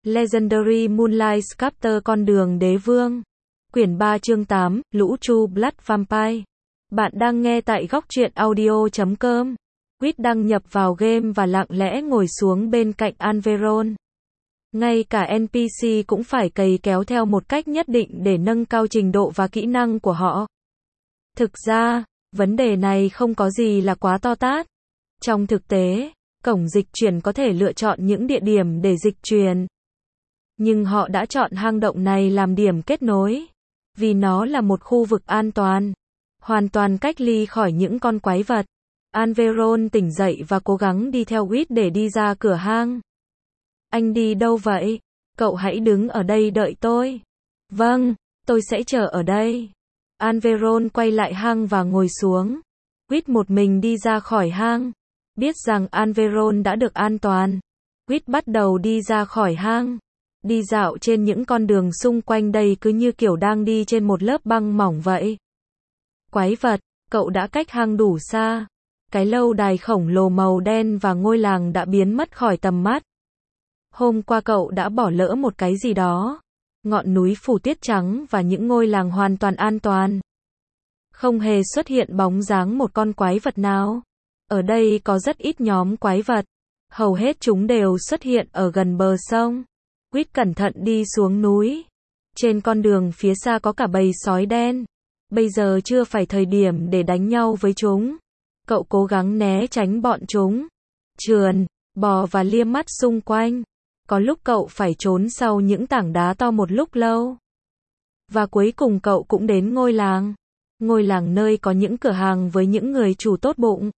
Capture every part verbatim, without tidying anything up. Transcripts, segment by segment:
Legendary Moonlight Sculptor con đường đế vương. Quyển ba chương tám, Lũ True Blood Vampire. Bạn đang nghe tại góc truyện audio chấm com. Quýt đăng nhập vào game và lặng lẽ ngồi xuống bên cạnh Alveron. Ngay cả en pê xê cũng phải cày kéo theo một cách nhất định để nâng cao trình độ và kỹ năng của họ. Thực ra, vấn đề này không có gì là quá to tát. Trong thực tế, cổng dịch chuyển có thể lựa chọn những địa điểm để dịch chuyển. Nhưng họ đã chọn hang động này làm điểm kết nối. Vì nó là một khu vực an toàn. Hoàn toàn cách ly khỏi những con quái vật. Alveron tỉnh dậy và cố gắng đi theo Quýt để đi ra cửa hang. Anh đi đâu vậy? Cậu hãy đứng ở đây đợi tôi. Vâng, tôi sẽ chờ ở đây. Alveron quay lại hang và ngồi xuống. Quýt một mình đi ra khỏi hang. Biết rằng Alveron đã được an toàn. Quýt bắt đầu đi ra khỏi hang. Đi dạo trên những con đường xung quanh đây cứ như kiểu đang đi trên một lớp băng mỏng vậy. Quái vật, cậu đã cách hang đủ xa. Cái lâu đài khổng lồ màu đen và ngôi làng đã biến mất khỏi tầm mắt. Hôm qua cậu đã bỏ lỡ một cái gì đó. Ngọn núi phủ tuyết trắng và những ngôi làng hoàn toàn an toàn. Không hề xuất hiện bóng dáng một con quái vật nào. Ở đây có rất ít nhóm quái vật. Hầu hết chúng đều xuất hiện ở gần bờ sông. Quýt cẩn thận đi xuống núi. Trên con đường phía xa có cả bầy sói đen. Bây giờ chưa phải thời điểm để đánh nhau với chúng. Cậu cố gắng né tránh bọn chúng. Trườn, bò và liếc mắt xung quanh. Có lúc cậu phải trốn sau những tảng đá to một lúc lâu. Và cuối cùng cậu cũng đến ngôi làng. Ngôi làng nơi có những cửa hàng với những người chủ tốt bụng.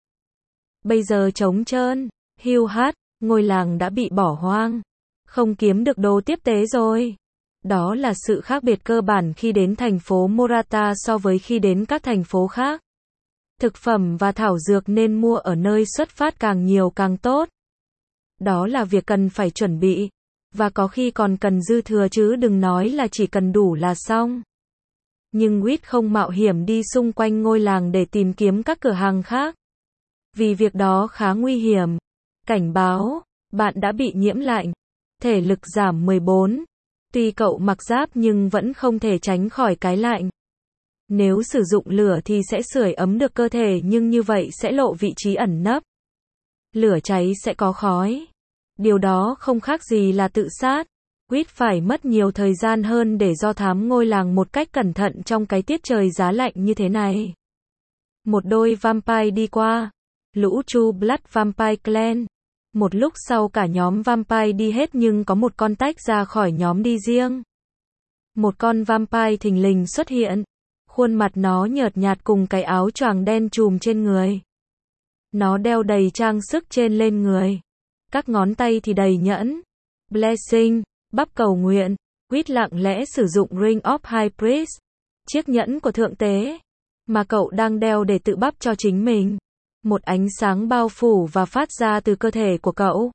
Bây giờ trống trơn, hiu hắt, ngôi làng đã bị bỏ hoang. Không kiếm được đồ tiếp tế rồi. Đó là sự khác biệt cơ bản khi đến thành phố Morata so với khi đến các thành phố khác. Thực phẩm và thảo dược nên mua ở nơi xuất phát càng nhiều càng tốt. Đó là việc cần phải chuẩn bị. Và có khi còn cần dư thừa chứ đừng nói là chỉ cần đủ là xong. Nhưng Quýt không mạo hiểm đi xung quanh ngôi làng để tìm kiếm các cửa hàng khác. Vì việc đó khá nguy hiểm. Cảnh báo, bạn đã bị nhiễm lạnh. Thể lực giảm mười bốn. Tuy cậu mặc giáp nhưng vẫn không thể tránh khỏi cái lạnh. Nếu sử dụng lửa thì sẽ sưởi ấm được cơ thể nhưng như vậy sẽ lộ vị trí ẩn nấp. Lửa cháy sẽ có khói. Điều đó không khác gì là tự sát. Quýt phải mất nhiều thời gian hơn để do thám ngôi làng một cách cẩn thận trong cái tiết trời giá lạnh như thế này. Một đôi vampire đi qua. Lũ True Blood Vampire Clan. Một lúc sau cả nhóm vampire đi hết nhưng có một con tách ra khỏi nhóm đi riêng. Một con vampire thình lình xuất hiện. Khuôn mặt nó nhợt nhạt cùng cái áo choàng đen trùm trên người. Nó đeo đầy trang sức trên lên người. Các ngón tay thì đầy nhẫn. Blessing, bắp cầu nguyện. Quýt lặng lẽ sử dụng Ring of High Priest. Chiếc nhẫn của thượng tế. Mà cậu đang đeo để tự bắp cho chính mình. Một ánh sáng bao phủ và phát ra từ cơ thể của cậu.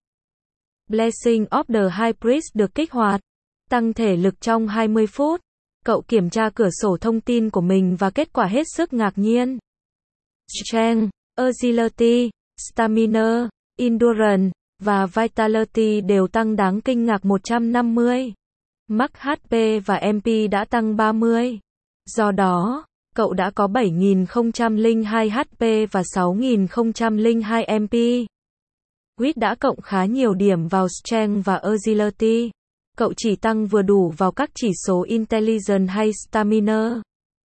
Blessing of the High Priest được kích hoạt. Tăng thể lực trong hai mươi phút. Cậu kiểm tra cửa sổ thông tin của mình và kết quả hết sức ngạc nhiên. Strength, Agility, Stamina, Endurance và Vitality đều tăng đáng kinh ngạc một trăm năm mươi. Max hát pê và em pê đã tăng ba mươi. Do đó, cậu đã có bảy nghìn không trăm lẻ hai hát pê và sáu nghìn không trăm lẻ hai em pê. Quýt đã cộng khá nhiều điểm vào Strength và Agility. Cậu chỉ tăng vừa đủ vào các chỉ số Intelligence hay Stamina.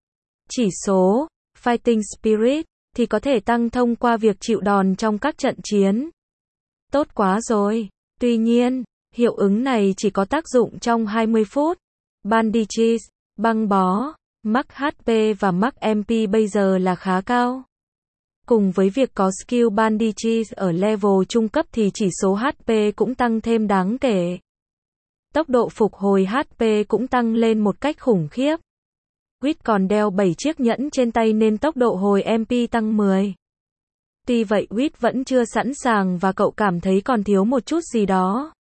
Chỉ số Fighting Spirit thì có thể tăng thông qua việc chịu đòn trong các trận chiến. Tốt quá rồi. Tuy nhiên, hiệu ứng này chỉ có tác dụng trong hai mươi phút. Bandages, băng bó, Max hát pê và Max em pê bây giờ là khá cao. Cùng với việc có skill Bandages ở level trung cấp thì chỉ số hát pê cũng tăng thêm đáng kể. Tốc độ phục hồi hát pê cũng tăng lên một cách khủng khiếp. Quýt còn đeo bảy chiếc nhẫn trên tay nên tốc độ hồi em pê tăng mười. Tuy vậy Quýt vẫn chưa sẵn sàng và cậu cảm thấy còn thiếu một chút gì đó.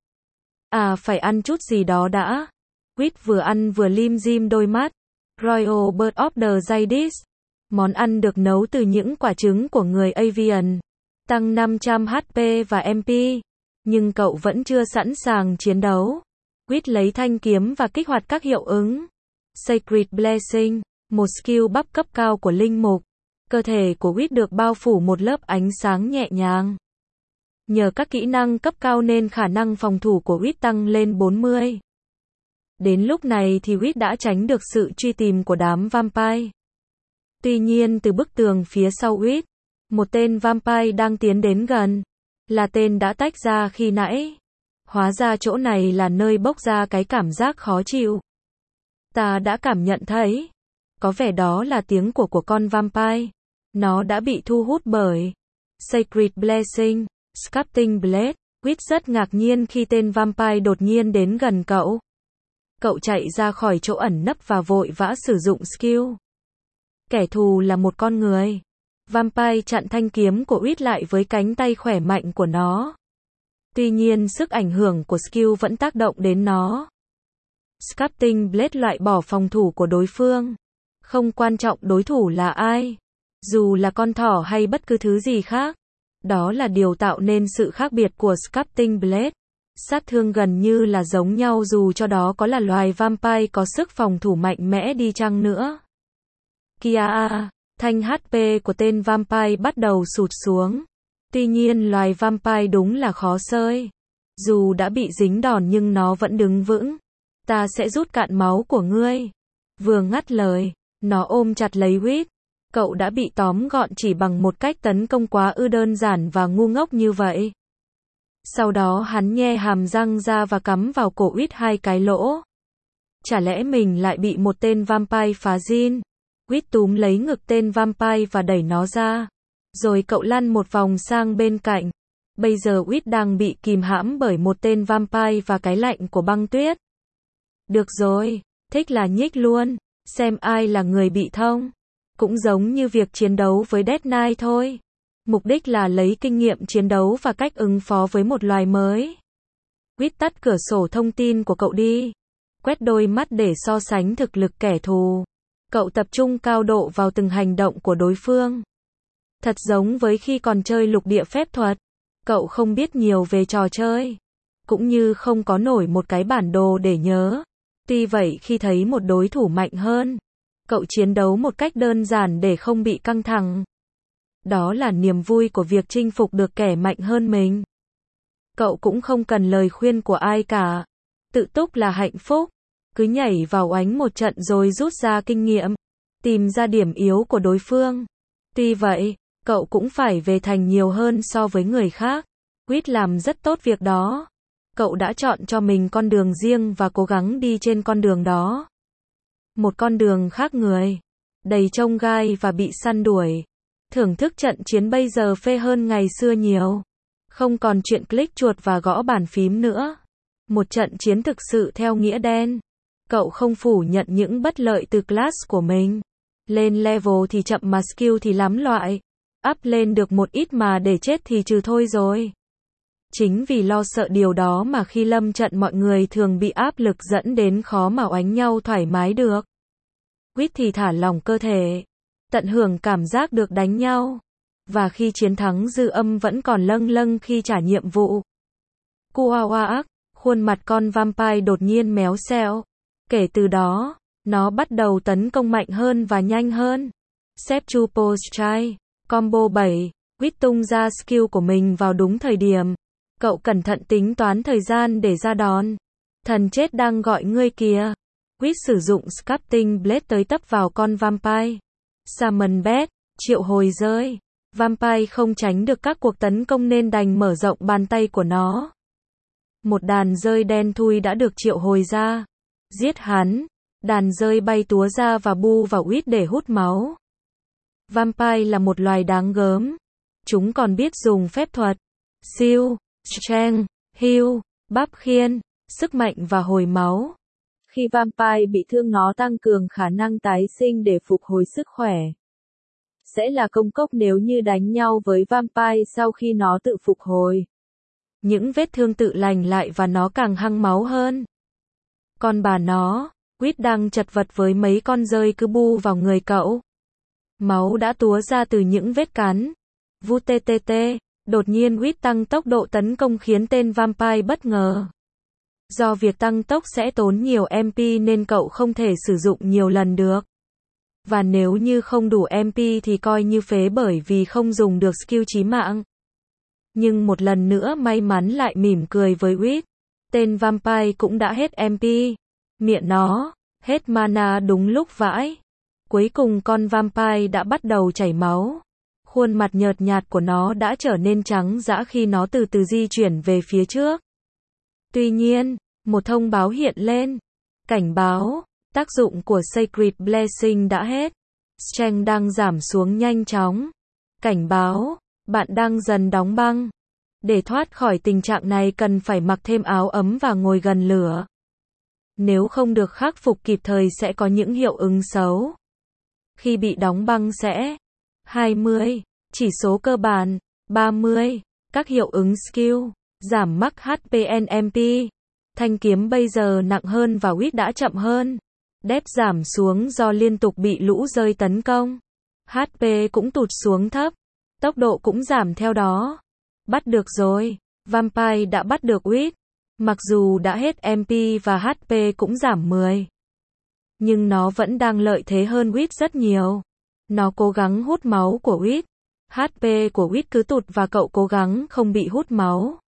À phải ăn chút gì đó đã. Quýt vừa ăn vừa lim dim đôi mắt. Royal Bird of the Jadis. Món ăn được nấu từ những quả trứng của người Avian. Tăng năm trăm hát pê và em pê. Nhưng cậu vẫn chưa sẵn sàng chiến đấu. Quýt lấy thanh kiếm và kích hoạt các hiệu ứng. Sacred Blessing, một skill bắp cấp cao của linh mục. Cơ thể của Quýt được bao phủ một lớp ánh sáng nhẹ nhàng. Nhờ các kỹ năng cấp cao nên khả năng phòng thủ của Quýt tăng lên bốn mươi. Đến lúc này thì Quýt đã tránh được sự truy tìm của đám vampire. Tuy nhiên từ bức tường phía sau Quýt, một tên vampire đang tiến đến gần. Là tên đã tách ra khi nãy. Hóa ra chỗ này là nơi bốc ra cái cảm giác khó chịu. Ta đã cảm nhận thấy. Có vẻ đó là tiếng của của con vampire. Nó đã bị thu hút bởi Sacred Blessing, Sculpting Blade. Quýt rất ngạc nhiên khi tên vampire đột nhiên đến gần cậu. Cậu chạy ra khỏi chỗ ẩn nấp và vội vã sử dụng skill. Kẻ thù là một con người. Vampire chặn thanh kiếm của Quýt lại với cánh tay khỏe mạnh của nó. Tuy nhiên sức ảnh hưởng của skill vẫn tác động đến nó. Sculpting Blade loại bỏ phòng thủ của đối phương. Không quan trọng đối thủ là ai. Dù là con thỏ hay bất cứ thứ gì khác. Đó là điều tạo nên sự khác biệt của Sculpting Blade. Sát thương gần như là giống nhau dù cho đó có là loài vampire có sức phòng thủ mạnh mẽ đi chăng nữa. Kia, thanh hát pê của tên vampire bắt đầu sụt xuống. Tuy nhiên loài vampire đúng là khó sơi. Dù đã bị dính đòn nhưng nó vẫn đứng vững. Ta sẽ rút cạn máu của ngươi. Vừa ngắt lời, nó ôm chặt lấy Quýt. Cậu đã bị tóm gọn chỉ bằng một cách tấn công quá ư đơn giản và ngu ngốc như vậy. Sau đó hắn nhe hàm răng ra và cắm vào cổ Quýt hai cái lỗ. Chả lẽ mình lại bị một tên vampire phá jean? Quýt túm lấy ngực tên vampire và đẩy nó ra. Rồi cậu lăn một vòng sang bên cạnh. Bây giờ Quýt đang bị kìm hãm bởi một tên vampire và cái lạnh của băng tuyết. Được rồi, thích là nhích luôn, xem ai là người bị thông. Cũng giống như việc chiến đấu với Death Knight thôi. Mục đích là lấy kinh nghiệm chiến đấu và cách ứng phó với một loài mới. Quýt tắt cửa sổ thông tin của cậu đi. Quét đôi mắt để so sánh thực lực kẻ thù. Cậu tập trung cao độ vào từng hành động của đối phương. Thật giống với khi còn chơi lục địa phép thuật. Cậu không biết nhiều về trò chơi. Cũng như không có nổi một cái bản đồ để nhớ. Tuy vậy khi thấy một đối thủ mạnh hơn, cậu chiến đấu một cách đơn giản để không bị căng thẳng. Đó là niềm vui của việc chinh phục được kẻ mạnh hơn mình. Cậu cũng không cần lời khuyên của ai cả. Tự túc là hạnh phúc. Cứ nhảy vào oánh một trận rồi rút ra kinh nghiệm. Tìm ra điểm yếu của đối phương. Tuy vậy, cậu cũng phải về thành nhiều hơn so với người khác. Quýt làm rất tốt việc đó. Cậu đã chọn cho mình con đường riêng và cố gắng đi trên con đường đó. Một con đường khác người. Đầy chông gai và bị săn đuổi. Thưởng thức trận chiến bây giờ phê hơn ngày xưa nhiều. Không còn chuyện click chuột và gõ bàn phím nữa. Một trận chiến thực sự theo nghĩa đen. Cậu không phủ nhận những bất lợi từ class của mình. Lên level thì chậm mà skill thì lắm loại. Up lên được một ít mà để chết thì trừ thôi rồi. Chính vì lo sợ điều đó mà khi lâm trận mọi người thường bị áp lực dẫn đến khó mà oánh nhau thoải mái được. Quýt thì thả lỏng cơ thể. Tận hưởng cảm giác được đánh nhau. Và khi chiến thắng dư âm vẫn còn lâng lâng khi trả nhiệm vụ. Kuawaak, khuôn mặt con vampire đột nhiên méo xẹo. Kể từ đó, nó bắt đầu tấn công mạnh hơn và nhanh hơn. Septuple Strike, combo bảy, Quýt tung ra skill của mình vào đúng thời điểm. Cậu cẩn thận tính toán thời gian để ra đòn. Thần chết đang gọi ngươi kìa. Quýt sử dụng Sculpting Blade tới tấp vào con vampire. Summon Bed, triệu hồi rơi. Vampire không tránh được các cuộc tấn công nên đành mở rộng bàn tay của nó. Một đàn rơi đen thui đã được triệu hồi ra. Giết hắn. Đàn rơi bay túa ra và bu vào Quýt để hút máu. Vampire là một loài đáng gớm. Chúng còn biết dùng phép thuật. Siêu, strength, heal, bắp khiên, sức mạnh và hồi máu. Khi vampire bị thương nó tăng cường khả năng tái sinh để phục hồi sức khỏe. Sẽ là công cốc nếu như đánh nhau với vampire sau khi nó tự phục hồi. Những vết thương tự lành lại và nó càng hăng máu hơn. Còn bà nó, Quýt đang chật vật với mấy con rơi cứ bu vào người cậu. Máu đã túa ra từ những vết cắn. Vu tê tê tê, đột nhiên Quýt tăng tốc độ tấn công khiến tên vampire bất ngờ. Do việc tăng tốc sẽ tốn nhiều em pê nên cậu không thể sử dụng nhiều lần được. Và nếu như không đủ em pê thì coi như phế bởi vì không dùng được skill chí mạng. Nhưng một lần nữa may mắn lại mỉm cười với Wit. Tên Vampire cũng đã hết em pê. Miệng nó, hết mana đúng lúc vãi. Cuối cùng con Vampire đã bắt đầu chảy máu. Khuôn mặt nhợt nhạt của nó đã trở nên trắng dã khi nó từ từ di chuyển về phía trước. Tuy nhiên, một thông báo hiện lên. Cảnh báo, tác dụng của Sacred Blessing đã hết. Strength đang giảm xuống nhanh chóng. Cảnh báo, bạn đang dần đóng băng. Để thoát khỏi tình trạng này cần phải mặc thêm áo ấm và ngồi gần lửa. Nếu không được khắc phục kịp thời sẽ có những hiệu ứng xấu. Khi bị đóng băng sẽ hai mươi, chỉ số cơ bản, ba mươi, các hiệu ứng skill, giảm mắc hát pê en em pê. Thanh kiếm bây giờ nặng hơn và Wit đã chậm hơn. Depth giảm xuống do liên tục bị lũ rơi tấn công. hát pê cũng tụt xuống thấp. Tốc độ cũng giảm theo đó. Bắt được rồi. Vampire đã bắt được Wit. Mặc dù đã hết em pê và hát pê cũng giảm mười. Nhưng nó vẫn đang lợi thế hơn Wit rất nhiều. Nó cố gắng hút máu của Wit. hát pê của Wit cứ tụt và cậu cố gắng không bị hút máu.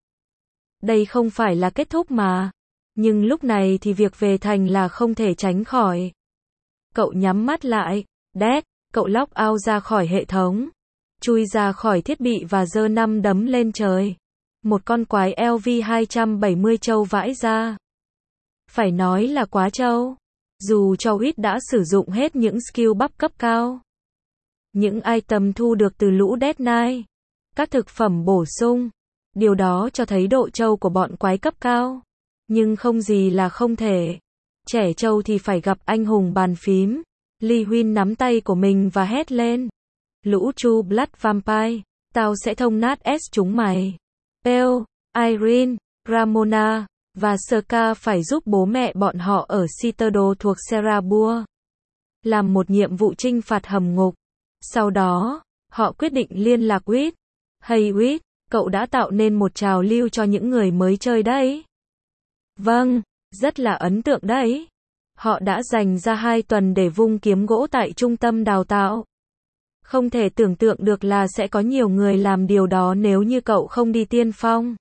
Đây không phải là kết thúc mà. Nhưng lúc này thì việc về thành là không thể tránh khỏi. Cậu nhắm mắt lại. Dead. Cậu log out ra khỏi hệ thống. Chui ra khỏi thiết bị và giơ năm đấm lên trời. Một con quái lv hai trăm bảy mươi trâu vãi ra. Phải nói là quá trâu. Dù cho Wit đã sử dụng hết những skill buff cấp cao. Những item thu được từ lũ Dead Knight. Các thực phẩm bổ sung. Điều đó cho thấy độ trâu của bọn quái cấp cao. Nhưng không gì là không thể. Trẻ trâu thì phải gặp anh hùng bàn phím. Lee Huynh nắm tay của mình và hét lên. Lũ True Blood Vampire. Tao sẽ thông nát S chúng mày. Pale, Irene, Ramona và Saka phải giúp bố mẹ bọn họ ở Citadel thuộc Serabua làm một nhiệm vụ trinh phạt hầm ngục. Sau đó, họ quyết định liên lạc Wit. Hey Wit, cậu đã tạo nên một trào lưu cho những người mới chơi đấy. Vâng, rất là ấn tượng đấy. Họ đã dành ra hai tuần để vung kiếm gỗ tại trung tâm đào tạo. Không thể tưởng tượng được là sẽ có nhiều người làm điều đó nếu như cậu không đi tiên phong.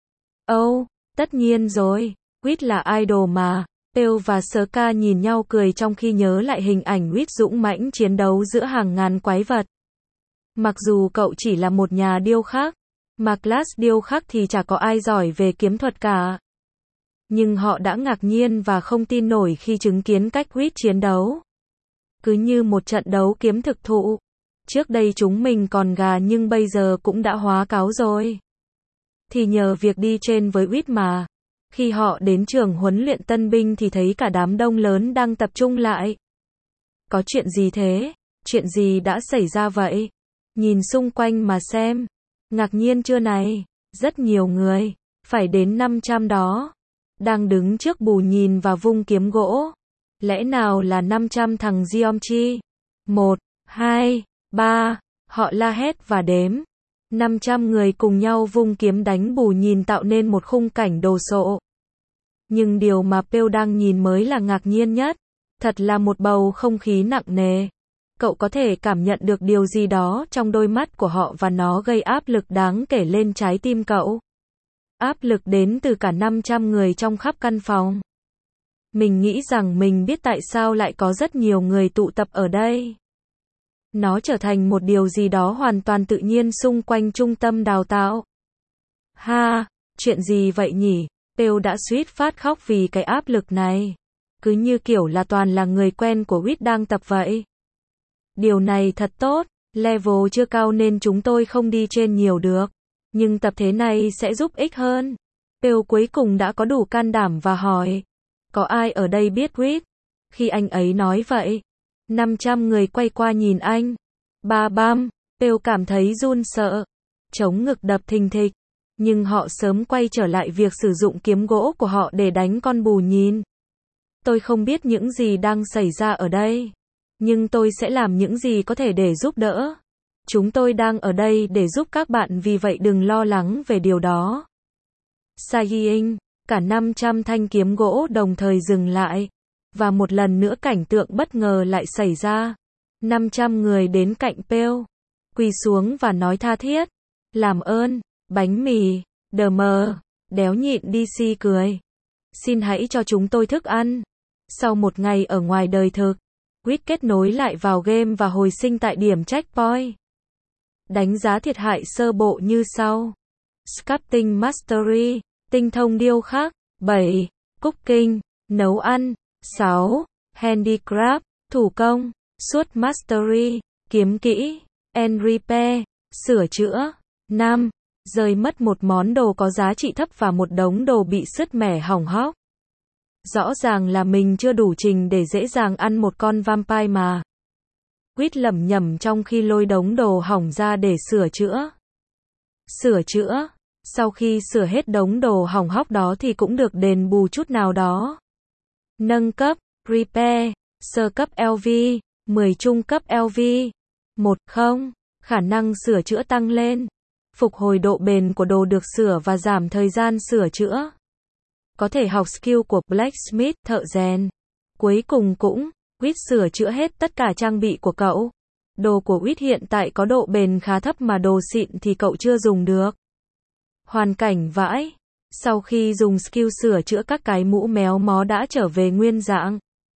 Oh, tất nhiên rồi, Wit là idol mà. Pale và Saka nhìn nhau cười trong khi nhớ lại hình ảnh Wit dũng mãnh chiến đấu giữa hàng ngàn quái vật. Mặc dù cậu chỉ là một nhà điêu khắc, mà class điêu khắc thì chả có ai giỏi về kiếm thuật cả. Nhưng họ đã ngạc nhiên và không tin nổi khi chứng kiến cách Wit chiến đấu. Cứ như một trận đấu kiếm thực thụ. Trước đây chúng mình còn gà nhưng bây giờ cũng đã hóa cáo rồi. Thì nhờ việc đi trên với Wit mà. Khi họ đến trường huấn luyện tân binh thì thấy cả đám đông lớn đang tập trung lại. Có chuyện gì thế? Chuyện gì đã xảy ra vậy? Nhìn xung quanh mà xem. Ngạc nhiên chưa này? Rất nhiều người. Phải đến năm trăm đó. Đang đứng trước bù nhìn và vung kiếm gỗ. Lẽ nào là năm trăm thằng Geomchi? Một, hai, ba. Họ la hét và đếm. năm trăm người cùng nhau vung kiếm đánh bù nhìn tạo nên một khung cảnh đồ sộ. Nhưng điều mà Pale đang nhìn mới là ngạc nhiên nhất. Thật là một bầu không khí nặng nề. Cậu có thể cảm nhận được điều gì đó trong đôi mắt của họ và nó gây áp lực đáng kể lên trái tim cậu. Áp lực đến từ cả năm trăm người trong khắp căn phòng. Mình nghĩ rằng mình biết tại sao lại có rất nhiều người tụ tập ở đây. Nó trở thành một điều gì đó hoàn toàn tự nhiên xung quanh trung tâm đào tạo. Ha, chuyện gì vậy nhỉ? Pale đã suýt phát khóc vì cái áp lực này. Cứ như kiểu là toàn là người quen của Wit đang tập vậy. Điều này thật tốt, level chưa cao nên chúng tôi không đi trên nhiều được. Nhưng tập thế này sẽ giúp ích hơn. Pale cuối cùng đã có đủ can đảm và hỏi. Có ai ở đây biết Wit? Khi anh ấy nói vậy, năm trăm người quay qua nhìn anh. Ba bam, Pale cảm thấy run sợ. Chống ngực đập thình thịch. Nhưng họ sớm quay trở lại việc sử dụng kiếm gỗ của họ để đánh con bù nhìn. Tôi không biết những gì đang xảy ra ở đây. Nhưng tôi sẽ làm những gì có thể để giúp đỡ. Chúng tôi đang ở đây để giúp các bạn vì vậy đừng lo lắng về điều đó. Saiying, Cả năm trăm thanh kiếm gỗ đồng thời dừng lại. Và một lần nữa cảnh tượng bất ngờ lại xảy ra. năm trăm người đến cạnh Pale. Quỳ xuống và nói tha thiết. Làm ơn, bánh mì, đờ mờ, đéo nhịn đê xê cười. Xin hãy cho chúng tôi thức ăn. Sau một ngày ở ngoài đời thực, Quýt kết nối lại vào game và hồi sinh tại điểm checkpoint. Đánh giá thiệt hại sơ bộ như sau. Sculpting Mastery, tinh thông điêu khắc, bảy. Cooking, nấu ăn, sáu. Handicraft, thủ công, suốt Mastery, kiếm kỹ, and repair, sửa chữa, năm. Rơi mất một món đồ có giá trị thấp và một đống đồ bị sứt mẻ hỏng hóc. Rõ ràng là mình chưa đủ trình để dễ dàng ăn một con vampire mà. Quýt lẩm nhẩm trong khi lôi đống đồ hỏng ra để sửa chữa. Sửa chữa. Sau khi sửa hết đống đồ hỏng hóc đó thì cũng được đền bù chút nào đó. Nâng cấp, repair, sơ cấp lờ vê, mười trung cấp lờ vê. một không. Khả năng sửa chữa tăng lên. Phục hồi độ bền của đồ được sửa và giảm thời gian sửa chữa. Có thể học skill của blacksmith, thợ rèn. Cuối cùng cũng, Quýt sửa chữa hết tất cả trang bị của cậu. Đồ của Quýt hiện tại có độ bền khá thấp mà đồ xịn thì cậu chưa dùng được. Hoàn cảnh vãi. Sau khi dùng skill sửa chữa các cái mũ méo mó đã trở về nguyên dạng.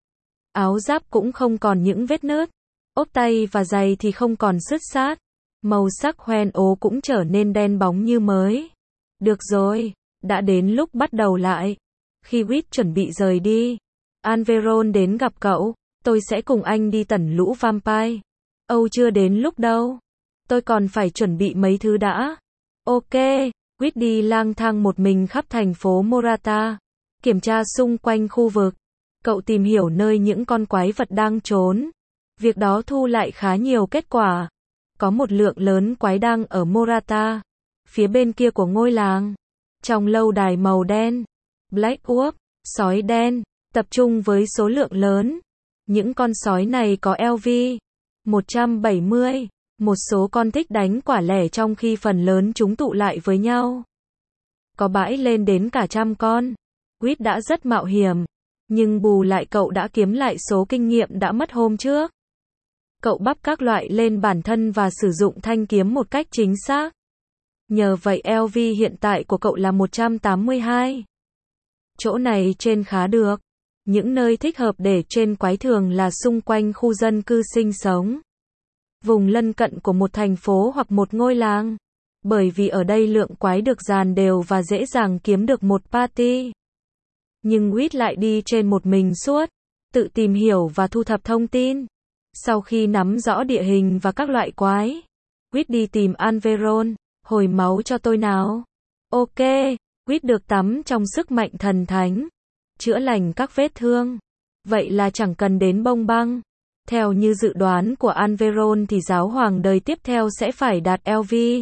Áo giáp cũng không còn những vết nứt. Ốp tay và giày thì không còn sứt xát. Màu sắc hoen ố cũng trở nên đen bóng như mới. Được rồi, đã đến lúc bắt đầu lại. Khi Quýt chuẩn bị rời đi, Alveron đến gặp cậu. Tôi sẽ cùng anh đi tẩn lũ vampire. Âu chưa đến lúc đâu. Tôi còn phải chuẩn bị mấy thứ đã. Ok, Quýt đi lang thang một mình khắp thành phố Morata. Kiểm tra xung quanh khu vực. Cậu tìm hiểu nơi những con quái vật đang trốn. Việc đó thu lại khá nhiều kết quả. Có một lượng lớn quái đang ở Morata. Phía bên kia của ngôi làng. Trong lâu đài màu đen. Black Wolf, sói đen, tập trung với số lượng lớn. Những con sói này có lờ vê một trăm bảy mươi. Một số con thích đánh quả lẻ trong khi phần lớn chúng tụ lại với nhau. Có bãi lên đến cả trăm con. Quýt đã rất mạo hiểm. Nhưng bù lại cậu đã kiếm lại số kinh nghiệm đã mất hôm trước. Cậu bắp các loại lên bản thân và sử dụng thanh kiếm một cách chính xác. Nhờ vậy lờ vê hiện tại của cậu là một trăm tám mươi hai. Chỗ này trên khá được. Những nơi thích hợp để trên quái thường là xung quanh khu dân cư sinh sống. Vùng lân cận của một thành phố hoặc một ngôi làng. Bởi vì ở đây lượng quái được dàn đều và dễ dàng kiếm được một party. Nhưng Quýt lại đi trên một mình suốt. Tự tìm hiểu và thu thập thông tin. Sau khi nắm rõ địa hình và các loại quái, Quýt đi tìm Alveron. Hồi máu cho tôi nào. Ok, Quýt được tắm trong sức mạnh thần thánh. Chữa lành các vết thương. Vậy là chẳng cần đến bông băng. Theo như dự đoán của Alveron thì giáo hoàng đời tiếp theo sẽ phải đạt lờ vê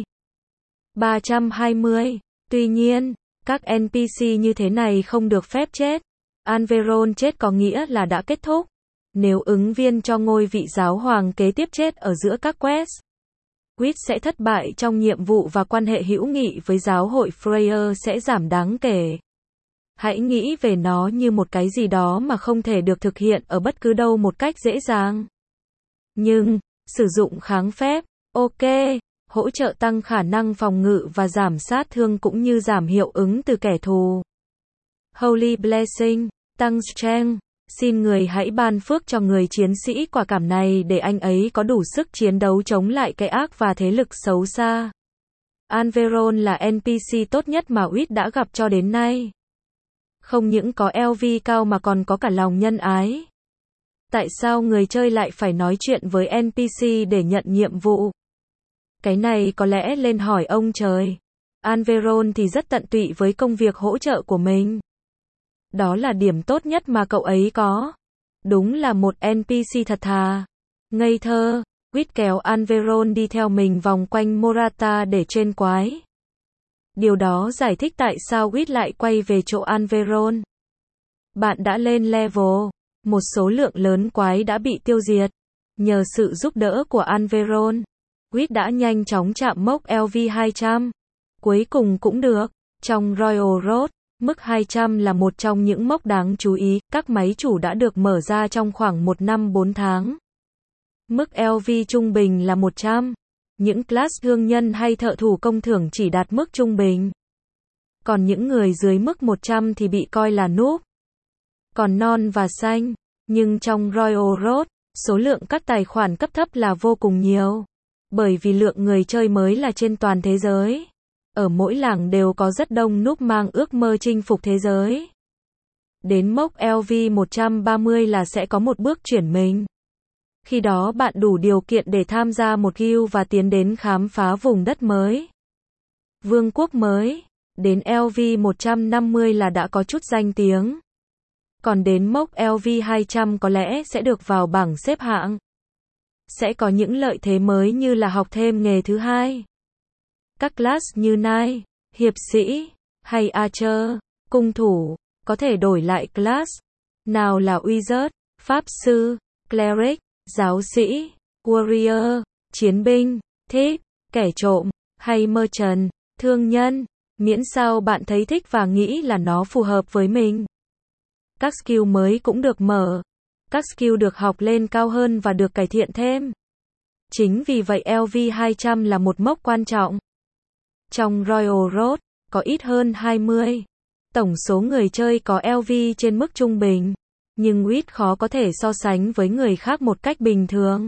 ba trăm hai mươi. Tuy nhiên, các en pê xê như thế này không được phép chết. Alveron chết có nghĩa là đã kết thúc. Nếu ứng viên cho ngôi vị giáo hoàng kế tiếp chết ở giữa các quest, Quýt sẽ thất bại trong nhiệm vụ và quan hệ hữu nghị với giáo hội Freya sẽ giảm đáng kể. Hãy nghĩ về nó như một cái gì đó mà không thể được thực hiện ở bất cứ đâu một cách dễ dàng. Nhưng, sử dụng kháng phép, ok, hỗ trợ tăng khả năng phòng ngự và giảm sát thương cũng như giảm hiệu ứng từ kẻ thù. Holy Blessing, tăng strength. Xin người hãy ban phước cho người chiến sĩ quả cảm này để anh ấy có đủ sức chiến đấu chống lại cái ác và thế lực xấu xa. Alveron là en pê xê tốt nhất mà Quýt đã gặp cho đến nay. Không những có lờ vê cao mà còn có cả lòng nhân ái. Tại sao người chơi lại phải nói chuyện với en pê xê để nhận nhiệm vụ? Cái này có lẽ lên hỏi ông trời. Alveron thì rất tận tụy với công việc hỗ trợ của mình. Đó là điểm tốt nhất mà cậu ấy có. Đúng là một en pê xê thật thà. Ngây thơ, Quýt kéo Alveron đi theo mình vòng quanh Morata để trên quái. Điều đó giải thích tại sao Quýt lại quay về chỗ Alveron. Bạn đã lên level. Một số lượng lớn quái đã bị tiêu diệt. Nhờ sự giúp đỡ của Alveron, Quýt đã nhanh chóng chạm mốc lờ vê hai trăm. Cuối cùng cũng được. Trong Royal Road, Mức hai trăm là một trong những mốc đáng chú ý, các máy chủ đã được mở ra trong khoảng một năm bốn tháng. Mức L V trung bình là một trăm. Những class thương nhân hay thợ thủ công thưởng chỉ đạt mức trung bình. Còn những người dưới mức một trăm thì bị coi là noob. Còn non và xanh. Nhưng trong Royal Road, số lượng các tài khoản cấp thấp là vô cùng nhiều. Bởi vì lượng người chơi mới là trên toàn thế giới. Ở mỗi làng đều có rất đông noob mang ước mơ chinh phục thế giới. Đến mốc L V một trăm ba mươi là sẽ có một bước chuyển mình. Khi đó bạn đủ điều kiện để tham gia một guild và tiến đến khám phá vùng đất mới. Vương quốc mới. Đến L V một trăm năm mươi là đã có chút danh tiếng. Còn đến mốc L V hai trăm có lẽ sẽ được vào bảng xếp hạng. Sẽ có những lợi thế mới như là học thêm nghề thứ hai. Các class như Knight, hiệp sĩ, hay Archer, cung thủ, có thể đổi lại class. Nào là Wizard, pháp sư, cleric, giáo sĩ, warrior, chiến binh, thief, kẻ trộm, hay merchant, thương nhân, miễn sao bạn thấy thích và nghĩ là nó phù hợp với mình. Các skill mới cũng được mở. Các skill được học lên cao hơn và được cải thiện thêm. Chính vì vậy L V hai trăm là một mốc quan trọng. Trong Royal Road, có ít hơn hai mươi. Tổng số người chơi có L V trên mức trung bình. Nhưng Wit khó có thể so sánh với người khác một cách bình thường.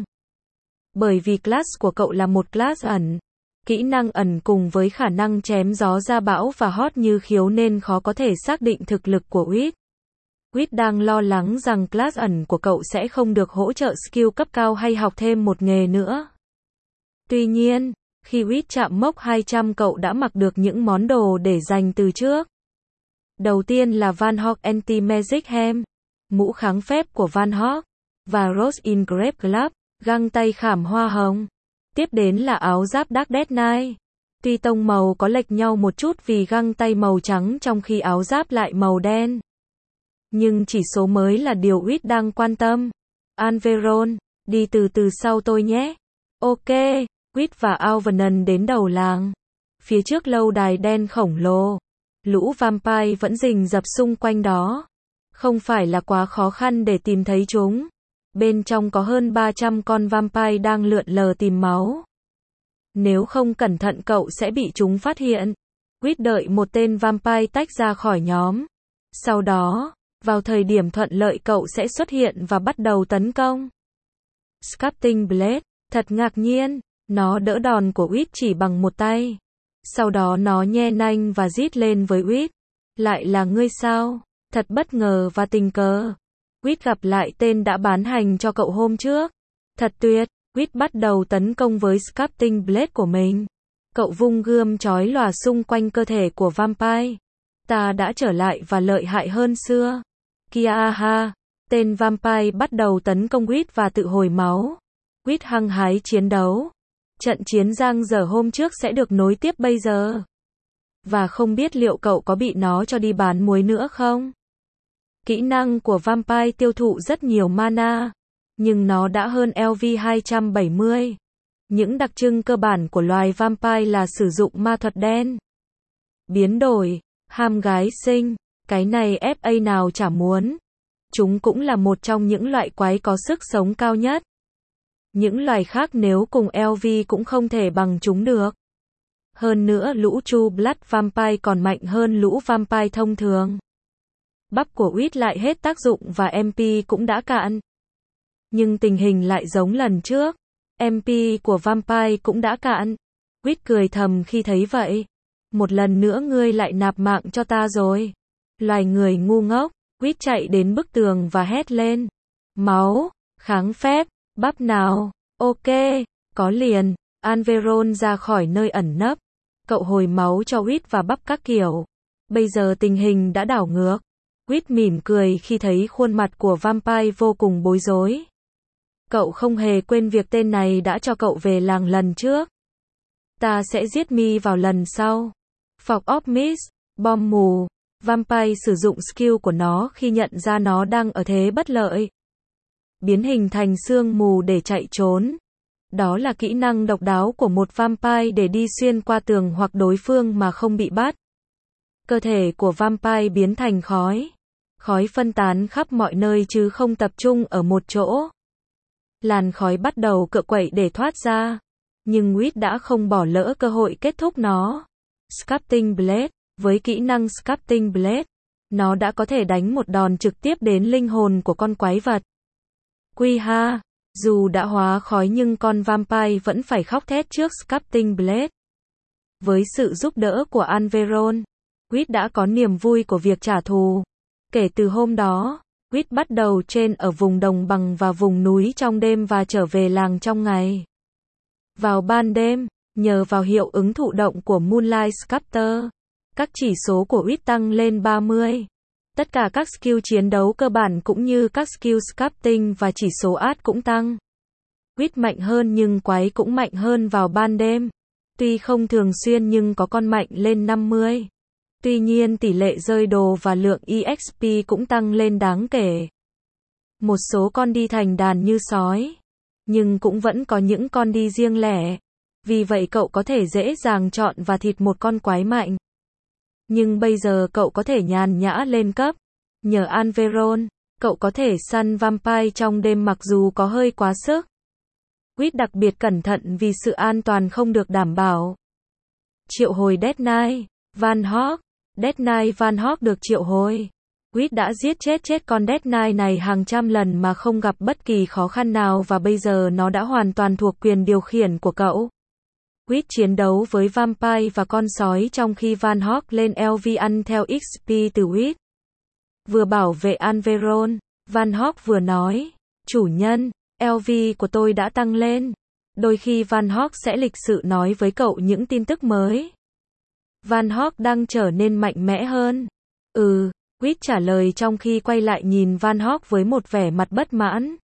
Bởi vì class của cậu là một class ẩn. Kỹ năng ẩn cùng với khả năng chém gió ra bão và hot như khiếu nên khó có thể xác định thực lực của Wit. Wit đang lo lắng rằng class ẩn của cậu sẽ không được hỗ trợ skill cấp cao hay học thêm một nghề nữa. Tuy nhiên, khi Wit chạm mốc hai trăm cậu đã mặc được những món đồ để dành từ trước. Đầu tiên là Van Hog Anti-Magic Helm, mũ kháng phép của Van Hog, và Rose Engraved Glove, găng tay khảm hoa hồng. Tiếp đến là áo giáp Dark Death Knight. Tuy tông màu có lệch nhau một chút vì găng tay màu trắng trong khi áo giáp lại màu đen. Nhưng chỉ số mới là điều Wit đang quan tâm. Anveron, đi từ từ sau tôi nhé. Ok, Wit và Alvernon đến đầu làng. Phía trước lâu đài đen khổng lồ. Lũ vampire vẫn rình rập xung quanh đó. Không phải là quá khó khăn để tìm thấy chúng. Bên trong có hơn ba trăm con vampire đang lượn lờ tìm máu. Nếu không cẩn thận cậu sẽ bị chúng phát hiện. Wit đợi một tên vampire tách ra khỏi nhóm. Sau đó, vào thời điểm thuận lợi cậu sẽ xuất hiện và bắt đầu tấn công. Sculpting Blade, thật ngạc nhiên, nó đỡ đòn của Wit chỉ bằng một tay. Sau đó nó nhe nanh và rít lên với Wit. Lại là ngươi sao? Thật bất ngờ và tình cờ. Wit gặp lại tên đã bán hành cho cậu hôm trước. Thật tuyệt, Wit bắt đầu tấn công với Sculpting Blade của mình. Cậu vung gươm chói lòa xung quanh cơ thể của vampire. Ta đã trở lại và lợi hại hơn xưa. Kia aha, tên vampire bắt đầu tấn công Wit và tự hồi máu. Wit hăng hái chiến đấu. Trận chiến giang dở hôm trước sẽ được nối tiếp bây giờ. Và không biết liệu cậu có bị nó cho đi bán muối nữa không? Kỹ năng của vampire tiêu thụ rất nhiều mana. Nhưng nó đã hơn L V hai trăm bảy mươi. Những đặc trưng cơ bản của loài vampire là sử dụng ma thuật đen. Biến đổi, ham gái xinh. Cái này F A nào chả muốn. Chúng cũng là một trong những loại quái có sức sống cao nhất. Những loài khác nếu cùng L V cũng không thể bằng chúng được. Hơn nữa lũ True Blood Vampire còn mạnh hơn lũ Vampire thông thường. Bắp của Wit lại hết tác dụng và M P cũng đã cạn. Nhưng tình hình lại giống lần trước. M P của Vampire cũng đã cạn. Wit cười thầm khi thấy vậy. Một lần nữa ngươi lại nạp mạng cho ta rồi. Loài người ngu ngốc. Wit chạy đến bức tường và hét lên. Máu, kháng phép, bắp nào. Ok, có liền. Anveron ra khỏi nơi ẩn nấp. Cậu hồi máu cho Wit và bắp các kiểu. Bây giờ tình hình đã đảo ngược. Wit mỉm cười khi thấy khuôn mặt của vampire vô cùng bối rối. Cậu không hề quên việc tên này đã cho cậu về làng lần trước. Ta sẽ giết mi vào lần sau. Fog of Mist, bom mù. Vampire sử dụng skill của nó khi nhận ra nó đang ở thế bất lợi. Biến hình thành sương mù để chạy trốn. Đó là kỹ năng độc đáo của một vampire để đi xuyên qua tường hoặc đối phương mà không bị bắt. Cơ thể của vampire biến thành khói. Khói phân tán khắp mọi nơi chứ không tập trung ở một chỗ. Làn khói bắt đầu cựa quậy để thoát ra. Nhưng Wit đã không bỏ lỡ cơ hội kết thúc nó. Sculpting Blade. Với kỹ năng Sculpting Blade, nó đã có thể đánh một đòn trực tiếp đến linh hồn của con quái vật. Quy ha, dù đã hóa khói nhưng con vampire vẫn phải khóc thét trước Sculpting Blade. Với sự giúp đỡ của Alveron, Wit đã có niềm vui của việc trả thù. Kể từ hôm đó, Wit bắt đầu train ở vùng đồng bằng và vùng núi trong đêm và trở về làng trong ngày. Vào ban đêm, nhờ vào hiệu ứng thụ động của Moonlight Sculptor, các chỉ số của Wit tăng lên ba mươi. Tất cả các skill chiến đấu cơ bản cũng như các skill sculpting và chỉ số art cũng tăng. Wit mạnh hơn nhưng quái cũng mạnh hơn vào ban đêm. Tuy không thường xuyên nhưng có con mạnh lên năm mươi. Tuy nhiên tỷ lệ rơi đồ và lượng e ích pê cũng tăng lên đáng kể. Một số con đi thành đàn như sói. Nhưng cũng vẫn có những con đi riêng lẻ. Vì vậy cậu có thể dễ dàng chọn và thịt một con quái mạnh. Nhưng bây giờ cậu có thể nhàn nhã lên cấp. Nhờ Alveron, cậu có thể săn vampire trong đêm mặc dù có hơi quá sức. Wit đặc biệt cẩn thận vì sự an toàn không được đảm bảo. Triệu hồi Death Knight, Van Hog. Death Knight Van Hog được triệu hồi. Wit đã giết chết chết con Death Knight này hàng trăm lần mà không gặp bất kỳ khó khăn nào và bây giờ nó đã hoàn toàn thuộc quyền điều khiển của cậu. Wit chiến đấu với vampire và con sói trong khi Van Hog lên lờ vê ăn theo ích pê từ Wit. Vừa bảo vệ Alveron, Van Hog vừa nói, chủ nhân, lờ vê của tôi đã tăng lên. Đôi khi Van Hog sẽ lịch sự nói với cậu những tin tức mới. Van Hog đang trở nên mạnh mẽ hơn. Ừ, Wit trả lời trong khi quay lại nhìn Van Hog với một vẻ mặt bất mãn.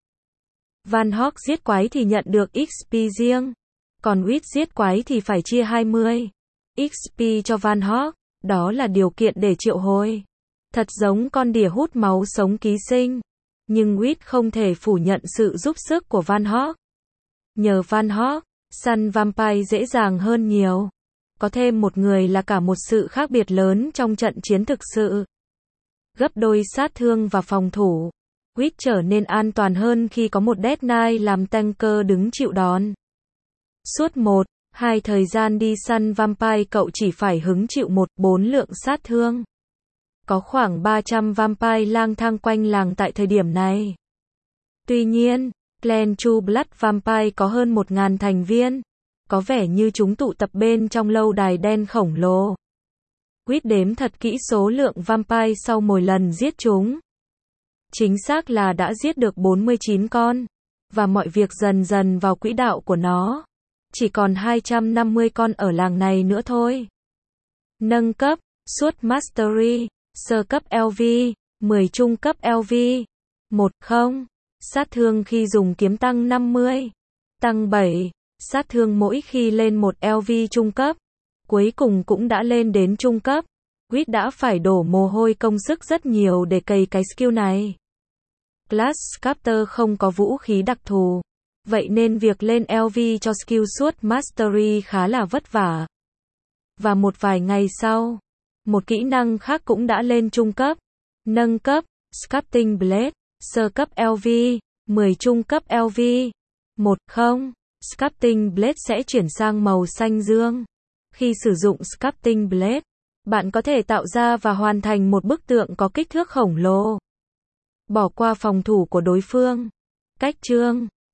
Van Hog giết quái thì nhận được ích pê riêng. Còn Wit giết quái thì phải chia hai mươi. ích pê cho Van Hog, đó là điều kiện để triệu hồi. Thật giống con đỉa hút máu sống ký sinh. Nhưng Wit không thể phủ nhận sự giúp sức của Van Hog. Nhờ Van Hog, săn vampire dễ dàng hơn nhiều. Có thêm một người là cả một sự khác biệt lớn trong trận chiến thực sự. Gấp đôi sát thương và phòng thủ. Wit trở nên an toàn hơn khi có một Death Knight làm tanker đứng chịu đòn. Suốt một, hai thời gian đi săn vampire cậu chỉ phải hứng chịu một, bốn lượng sát thương. Có khoảng ba trăm vampire lang thang quanh làng tại thời điểm này. Tuy nhiên, Clan True Blood Vampire có hơn một nghìn thành viên. Có vẻ như chúng tụ tập bên trong lâu đài đen khổng lồ. Wit đếm thật kỹ số lượng vampire sau mỗi lần giết chúng. Chính xác là đã giết được bốn mươi chín con. Và mọi việc dần dần vào quỹ đạo của nó. Chỉ còn hai trăm năm mươi con ở làng này nữa thôi. Nâng cấp, suốt Mastery, sơ cấp lờ vê, mười trung cấp lờ vê. một không. Sát thương khi dùng kiếm tăng năm mươi. Tăng bảy. Sát thương mỗi khi lên một lờ vê trung cấp. Cuối cùng cũng đã lên đến trung cấp. Wit đã phải đổ mồ hôi công sức rất nhiều để cày cái skill này. Class Sculptor không có vũ khí đặc thù. Vậy nên việc lên lờ vê cho skill suốt Mastery khá là vất vả. Và một vài ngày sau, một kỹ năng khác cũng đã lên trung cấp. Nâng cấp, Sculpting Blade, sơ cấp lờ vê, mười trung cấp lờ vê. một không. Sculpting Blade sẽ chuyển sang màu xanh dương. Khi sử dụng Sculpting Blade, bạn có thể tạo ra và hoàn thành một bức tượng có kích thước khổng lồ. Bỏ qua phòng thủ của đối phương. Cách chương